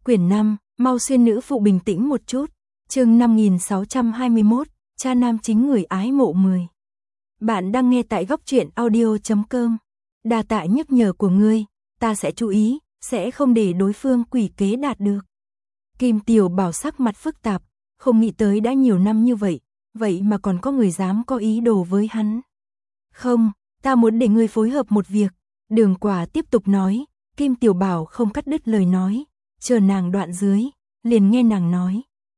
Quyển 5, mau xuyên nữ phụ bình tĩnh một chút. Chương 5621, cha nam chính người ái mộ 10. Bạn đang nghe tại góc truyện audio.com. Đa tạ nhắc nhở của ngươi, ta sẽ chú ý, sẽ không để đối phương quỷ kế đạt được. Kim Tiểu Bảo sắc mặt phức tạp, không nghĩ tới đã nhiều năm như vậy, vậy mà còn có người dám có ý đồ với hắn. Không, ta muốn để ngươi phối hợp một việc. Đường Quả tiếp tục nói. Kim Tiểu Bảo không cắt đứt lời nói, chờ nàng đoạn dưới, liền nghe nàng nói.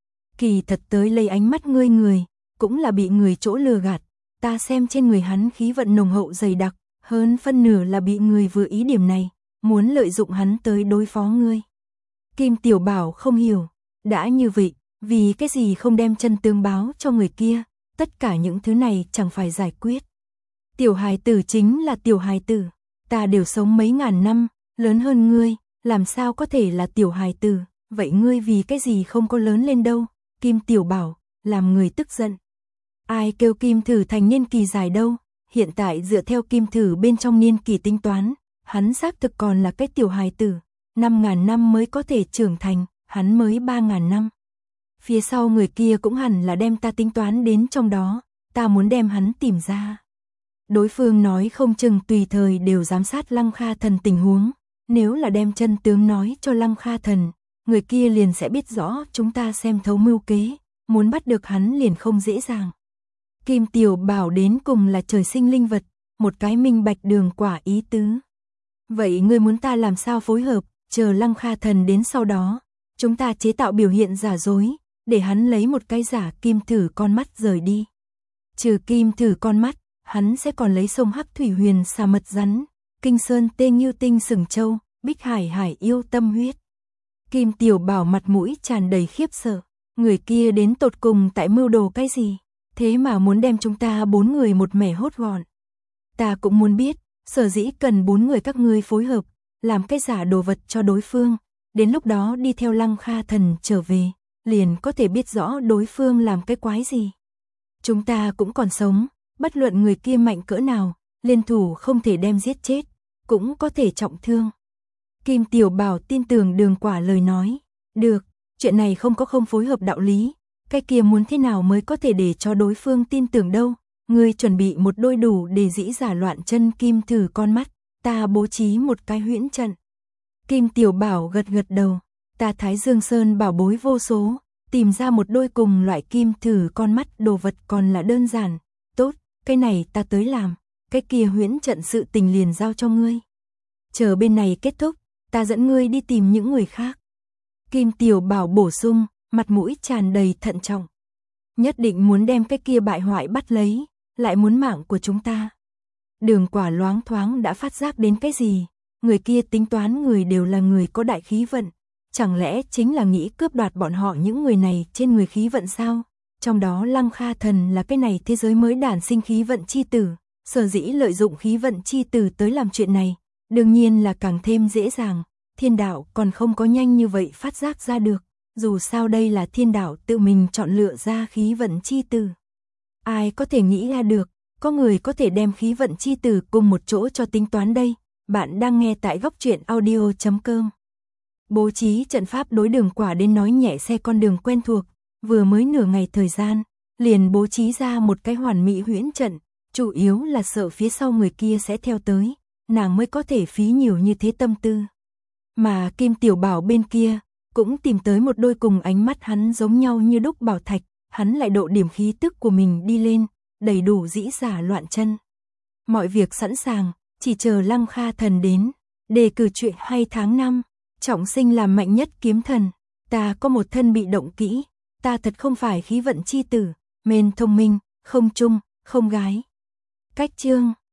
Kỳ thật tới lấy ánh mắt ngươi người, cũng là bị người chỗ lừa gạt, ta xem trên người hắn khí vận nồng hậu dày đặc, hơn phân nửa là bị người vừa ý điểm này, muốn lợi dụng hắn tới đối phó ngươi. Kim Tiểu Bảo không hiểu, đã như vậy, vì cái gì không đem chân tướng báo cho người kia, tất cả những thứ này chẳng phải giải quyết. Tiểu hài tử chính là tiểu hài tử, ta đều sống mấy ngàn năm, lớn hơn ngươi, làm sao có thể là tiểu hài tử, vậy ngươi vì cái gì không có lớn lên đâu? Kim Tiểu Bảo, làm người tức giận. Ai kêu Kim Thử thành niên kỳ dài đâu, hiện tại dựa theo Kim Thử bên trong niên kỳ tính toán, hắn xác thực còn là cái tiểu hài tử, 5.000 năm mới có thể trưởng thành, hắn mới 3.000 năm. Phía sau người kia cũng hẳn là đem ta tính toán đến trong đó, ta muốn đem hắn tìm ra. Đối phương nói không chừng tùy thời đều giám sát Lăng Kha Thần tình huống, nếu là đem chân tướng nói cho Lăng Kha Thần, người kia liền sẽ biết rõ chúng ta xem thấu mưu kế, muốn bắt được hắn liền không dễ dàng. Kim Tiểu Bảo đến cùng là trời sinh linh vật, một cái minh bạch Đường Quả ý tứ. Vậy ngươi muốn ta làm sao phối hợp, chờ Lăng Kha Thần đến sau đó, chúng ta chế tạo biểu hiện giả dối, để hắn lấy một cái giả Kim Thử con mắt rời đi. Trừ Kim Thử con mắt, hắn sẽ còn lấy sông Hắc Thủy Huyền xà mật rắn, Kinh Sơn Tê Nghiêu Tinh sừng châu, Bích Hải Hải yêu tâm huyết. Kim Tiểu Bảo mặt mũi tràn đầy khiếp sợ, người kia đến tột cùng tại mưu đồ cái gì, thế mà muốn đem chúng ta 4 người một mẻ hốt gọn. Ta cũng muốn biết, sở dĩ cần 4 người các ngươi phối hợp, làm cái giả đồ vật cho đối phương, đến lúc đó đi theo Lăng Kha Thần trở về, liền có thể biết rõ đối phương làm cái quái gì. Chúng ta cũng còn sống, bất luận người kia mạnh cỡ nào, liên thủ không thể đem giết chết, cũng có thể trọng thương. Kim Tiểu Bảo tin tưởng Đường Quả lời nói. Được, chuyện này không có không phối hợp đạo lý, cái kia muốn thế nào mới có thể để cho đối phương tin tưởng đâu. Ngươi chuẩn bị một đôi đủ để dĩ giả loạn chân Kim Thử con mắt, ta bố trí một cái huyễn trận. Kim Tiểu Bảo gật gật đầu, ta Thái Dương Sơn bảo bối vô số, tìm ra một đôi cùng loại Kim Thử con mắt đồ vật còn là đơn giản. Tốt, cái này ta tới làm, cái kia huyễn trận sự tình liền giao cho ngươi. Chờ bên này kết thúc, ta dẫn ngươi đi tìm những người khác. Kim Tiểu Bảo bổ sung, mặt mũi tràn đầy thận trọng. Nhất định muốn đem cái kia bại hoại bắt lấy, lại muốn mạng của chúng ta. Đường Quả loáng thoáng đã phát giác đến cái gì, người kia tính toán người đều là người có đại khí vận, chẳng lẽ chính là nghĩ cướp đoạt bọn họ những người này trên người khí vận sao? Trong đó Lăng Kha Thần là cái này thế giới mới đản sinh khí vận chi tử, sở dĩ lợi dụng khí vận chi tử tới làm chuyện này, đương nhiên là càng thêm dễ dàng. Thiên đạo còn không có nhanh như vậy phát giác ra được, dù sao đây là thiên đạo tự mình chọn lựa ra khí vận chi tử. Ai có thể nghĩ ra được, có người có thể đem khí vận chi tử cùng một chỗ cho tính toán đây. Bạn đang nghe tại góc truyện audio.com. Bố trí trận pháp đối Đường Quả đến nói nhẹ xe con đường quen thuộc, vừa mới nửa ngày thời gian, liền bố trí ra một cái hoàn mỹ huyễn trận, chủ yếu là sợ phía sau người kia sẽ theo tới, nàng mới có thể phí nhiều như thế tâm tư. Mà Kim Tiểu Bảo bên kia, cũng tìm tới một đôi cùng ánh mắt hắn giống nhau như đúc bảo thạch, hắn lại độ điểm khí tức của mình đi lên, đầy đủ dĩ giả loạn chân. Mọi việc sẵn sàng, chỉ chờ Lăng Kha Thần đến, đề cử chuyện hay tháng 5, trọng sinh làm mạnh nhất kiếm thần, ta có một thân bị động kỹ, ta thật không phải khí vận chi tử, mên thông minh, không trung, không gái. Cách chương